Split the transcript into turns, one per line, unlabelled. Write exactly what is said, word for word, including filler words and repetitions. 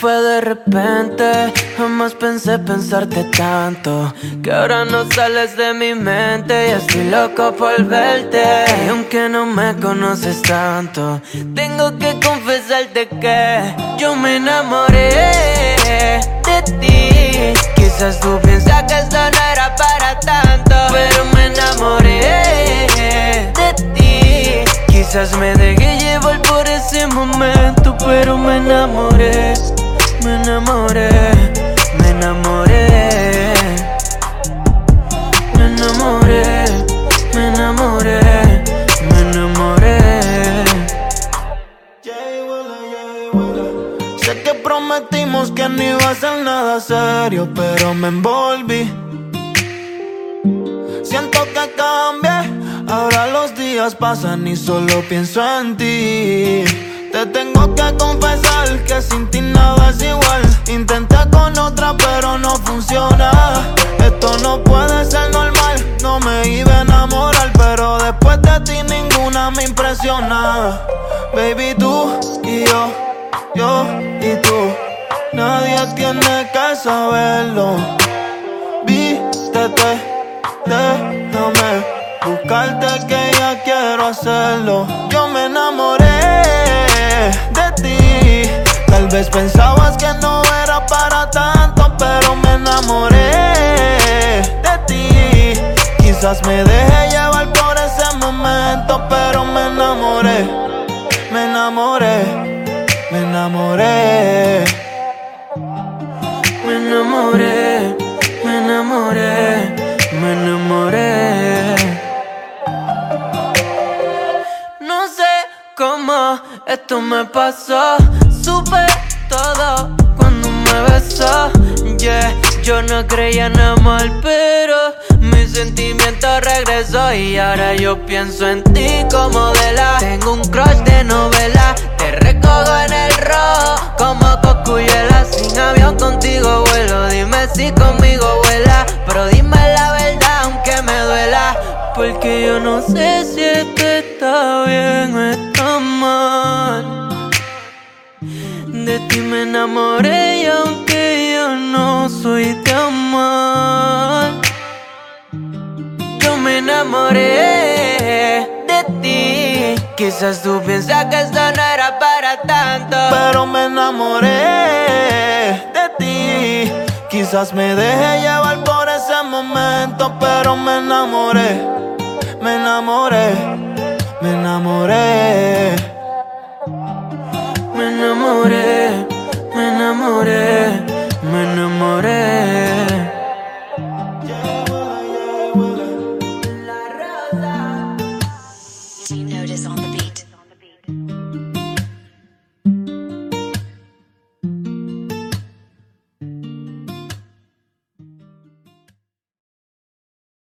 fue de repente, jamás pensé pensarte tanto, que ahora no sales de mi mente y estoy loco por verte. Y aunque no me conoces tanto, tengo que confesarte que yo me enamoré de ti. Quizás tú piensas que esto no era para tanto, pero me enamoré de ti. Quizás me dejé llevar por ese momento, pero me enamoré, me enamoré, me enamoré, me enamoré, me enamoré, me enamoré.
Sé que prometimos que no iba a ser nada serio, pero me envolví. Siento que cambié, ahora los días pasan y solo pienso en ti. Te tengo que confesar que sin ti nada es igual. Intenté con otra pero no funciona. Esto no puede ser normal. No me iba a enamorar, pero después de ti ninguna me impresiona. Baby, tú y yo, yo y tú, nadie tiene que saberlo. Vístete, déjame buscarte que ya quiero hacerlo. Yo me enamoré de ti. Tal vez pensabas que no era para tanto, pero me enamoré de ti. Quizás me dejé llevar por ese momento, pero me enamoré, me enamoré, me enamoré,
Me enamoré, me enamoré, me enamoré. No sé cómo esto me pasó. Supe todo cuando me besó. Yeah, yo no creía en amor, pero mi sentimiento regresó. Y ahora yo pienso en ti como de la. Tengo un crush de novela. Te recojo en el rojo como Cosculluela. Sin avión contigo vuelo. Dime si conmigo vuela, pero dime la verdad aunque me duela. Porque yo no sé si esto está bien o está mal. De ti me enamoré y aunque yo no soy de amar, yo me enamoré de ti. Quizás tú piensas que esto no era para tanto,
pero me enamoré de ti. Quizás me dejé llevar por ese momento, pero me enamoré, me enamoré, me enamoré.